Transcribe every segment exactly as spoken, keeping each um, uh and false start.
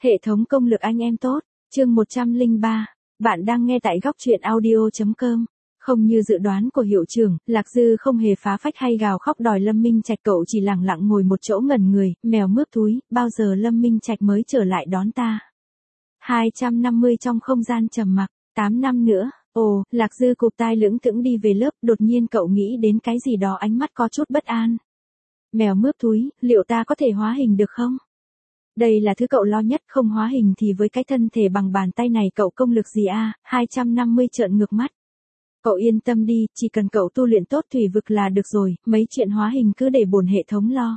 Hệ thống công lực anh em tốt, chương một trăm lẻ ba, bạn đang nghe tại góc truyện audio.com. Không như dự đoán của hiệu trưởng, Lạc Dư không hề phá phách hay gào khóc đòi Lâm Minh Trạch, cậu chỉ lẳng lặng ngồi một chỗ ngẩn người, mèo mướp túi, bao giờ Lâm Minh Trạch mới trở lại đón ta. hai trăm năm mươi trong không gian trầm mặc, tám năm nữa, ồ, Lạc Dư cụp tai lưỡng thững đi về lớp, đột nhiên cậu nghĩ đến cái gì đó, ánh mắt có chút bất an. Mèo mướp túi, liệu ta có thể hóa hình được không? Đây là thứ cậu lo nhất, không hóa hình thì với cái thân thể bằng bàn tay này cậu công lực gì a? hai trăm năm mươi trợn ngược mắt. Cậu yên tâm đi, chỉ cần cậu tu luyện tốt thủy vực là được rồi, mấy chuyện hóa hình cứ để bổn hệ thống lo.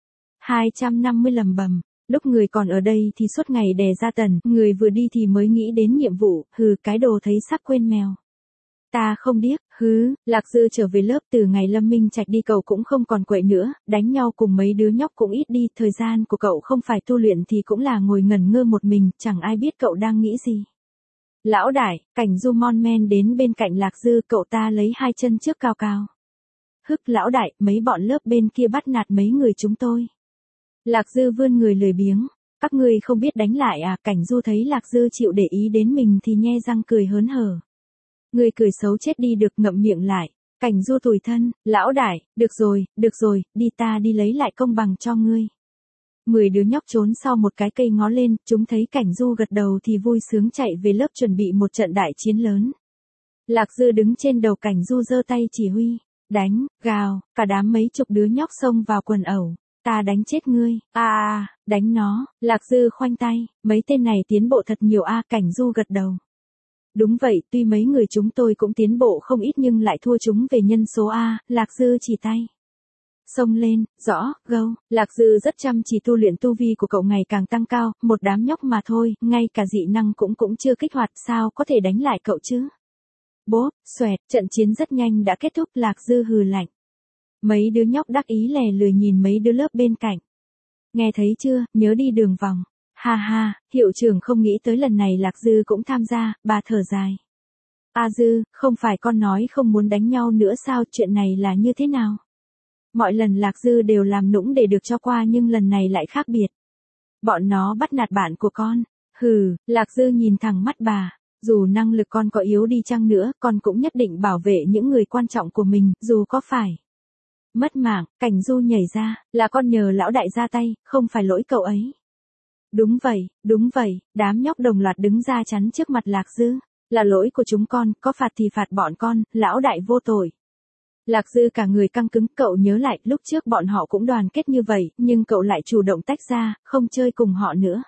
hai trăm năm mươi lầm bầm, lúc người còn ở đây thì suốt ngày đè ra tần, người vừa đi thì mới nghĩ đến nhiệm vụ, hừ, cái đồ thấy sắc quên mèo. Ta không điếc, hứ, Lạc Dư trở về lớp, từ ngày Lâm Minh Trạch đi cậu cũng không còn quậy nữa, đánh nhau cùng mấy đứa nhóc cũng ít đi, thời gian của cậu không phải tu luyện thì cũng là ngồi ngẩn ngơ một mình, chẳng ai biết cậu đang nghĩ gì. Lão đại, Cảnh Du mon men đến bên cạnh Lạc Dư, cậu ta lấy hai chân trước cao cao. Hức, lão đại, mấy bọn lớp bên kia bắt nạt mấy người chúng tôi. Lạc Dư vươn người lười biếng, các ngươi không biết đánh lại à? Cảnh Du thấy Lạc Dư chịu để ý đến mình thì nhe răng cười hớn hở. Ngươi cười xấu chết đi được, ngậm miệng lại. Cảnh Du tủi thân, lão đại, được rồi, được rồi, đi ta đi lấy lại công bằng cho ngươi. Mười đứa nhóc trốn sau một cái cây ngó lên, chúng thấy Cảnh Du gật đầu thì vui sướng chạy về lớp chuẩn bị một trận đại chiến lớn. Lạc Dư đứng trên đầu Cảnh Du giơ tay chỉ huy, đánh, gào, cả đám mấy chục đứa nhóc xông vào quần ẩu. Ta đánh chết ngươi, a à, đánh nó, Lạc Dư khoanh tay, mấy tên này tiến bộ thật nhiều a. Cảnh Du gật đầu. Đúng vậy, tuy mấy người chúng tôi cũng tiến bộ không ít nhưng lại thua chúng về nhân số A. Lạc Dư chỉ tay. Xông lên, rõ, gâu, Lạc Dư rất chăm chỉ tu luyện, tu vi của cậu ngày càng tăng cao, một đám nhóc mà thôi, ngay cả dị năng cũng cũng chưa kích hoạt, sao có thể đánh lại cậu chứ? Bốp, xoẹt, trận chiến rất nhanh đã kết thúc. Lạc Dư hừ lạnh. Mấy đứa nhóc đắc ý lè lười nhìn mấy đứa lớp bên cạnh. Nghe thấy chưa, nhớ đi đường vòng. Ha ha, hiệu trưởng không nghĩ tới lần này Lạc Dư cũng tham gia, bà thở dài. A Dư, không phải con nói không muốn đánh nhau nữa sao, chuyện này là như thế nào? Mọi lần Lạc Dư đều làm nũng để được cho qua nhưng lần này lại khác biệt. Bọn nó bắt nạt bạn của con. Hừ, Lạc Dư nhìn thẳng mắt bà. Dù năng lực con có yếu đi chăng nữa, con cũng nhất định bảo vệ những người quan trọng của mình, dù có phải mất mạng. Cảnh Du nhảy ra, là con nhờ lão đại ra tay, không phải lỗi cậu ấy. Đúng vậy, đúng vậy, đám nhóc đồng loạt đứng ra chắn trước mặt Lạc Dư. Là lỗi của chúng con, có phạt thì phạt bọn con, lão đại vô tội. Lạc Dư cả người căng cứng, cậu nhớ lại, lúc trước bọn họ cũng đoàn kết như vậy, nhưng cậu lại chủ động tách ra, không chơi cùng họ nữa.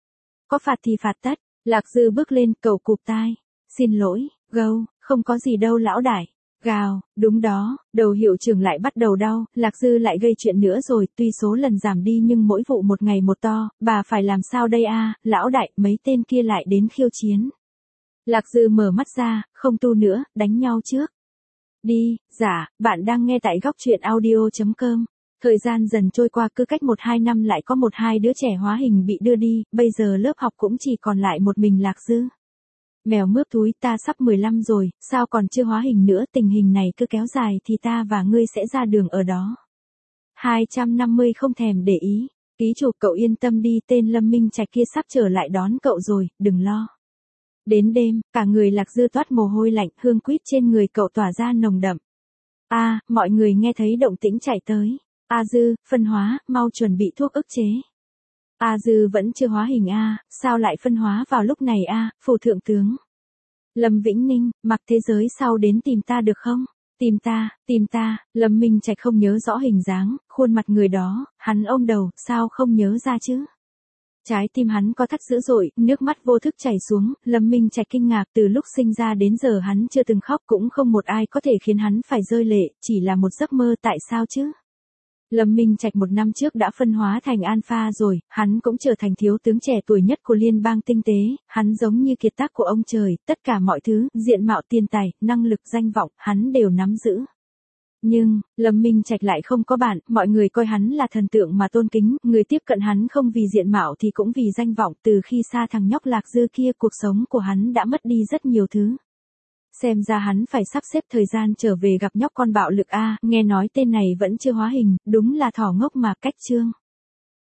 Có phạt thì phạt tất, Lạc Dư bước lên, cậu cụp tai. Xin lỗi, gâu, không có gì đâu lão đại. Gào, đúng đó, đầu hiệu trưởng lại bắt đầu đau, Lạc Dư lại gây chuyện nữa rồi, tuy số lần giảm đi nhưng mỗi vụ một ngày một to, bà phải làm sao đây a? Lão đại, mấy tên kia lại đến khiêu chiến. Lạc Dư mở mắt ra, không tu nữa, đánh nhau trước. Đi, dạ, bạn đang nghe tại góc truyện audio.com. Thời gian dần trôi qua, cứ cách một hai năm lại có một hai đứa trẻ hóa hình bị đưa đi, bây giờ lớp học cũng chỉ còn lại một mình Lạc Dư. Mèo mướp túi, ta sắp mười lăm rồi, sao còn chưa hóa hình nữa, tình hình này cứ kéo dài thì ta và ngươi sẽ ra đường ở đó. hai trăm năm mươi không thèm để ý, ký chủ, cậu yên tâm đi, tên Lâm Minh Trạch kia sắp trở lại đón cậu rồi, đừng lo. Đến đêm, cả người Lạc Dư toát mồ hôi lạnh, hương quýt trên người cậu tỏa ra nồng đậm. A, à, mọi người nghe thấy động tĩnh chạy tới. A Dư, phân hóa, mau chuẩn bị thuốc ức chế. A Dư vẫn chưa hóa hình a, sao lại phân hóa vào lúc này a, phù thượng tướng. Lâm Vĩnh Ninh, mặc thế giới sau đến tìm ta được không? Tìm ta, tìm ta, Lâm Minh Trạch không nhớ rõ hình dáng, khuôn mặt người đó, hắn ôm đầu, sao không nhớ ra chứ? Trái tim hắn có thắt dữ dội, nước mắt vô thức chảy xuống, Lâm Minh Trạch kinh ngạc, từ lúc sinh ra đến giờ hắn chưa từng khóc, cũng không một ai có thể khiến hắn phải rơi lệ, chỉ là một giấc mơ, tại sao chứ? Lâm Minh Trạch một năm trước đã phân hóa thành Alpha rồi, hắn cũng trở thành thiếu tướng trẻ tuổi nhất của liên bang tinh tế, hắn giống như kiệt tác của ông trời, tất cả mọi thứ, diện mạo, tiền tài, năng lực, danh vọng, hắn đều nắm giữ. Nhưng, Lâm Minh Trạch lại không có bạn, mọi người coi hắn là thần tượng mà tôn kính, người tiếp cận hắn không vì diện mạo thì cũng vì danh vọng, từ khi xa thằng nhóc Lạc Dư kia cuộc sống của hắn đã mất đi rất nhiều thứ. Xem ra hắn phải sắp xếp thời gian trở về gặp nhóc con bạo lực a, nghe nói tên này vẫn chưa hóa hình, đúng là thỏ ngốc mà, cách chương.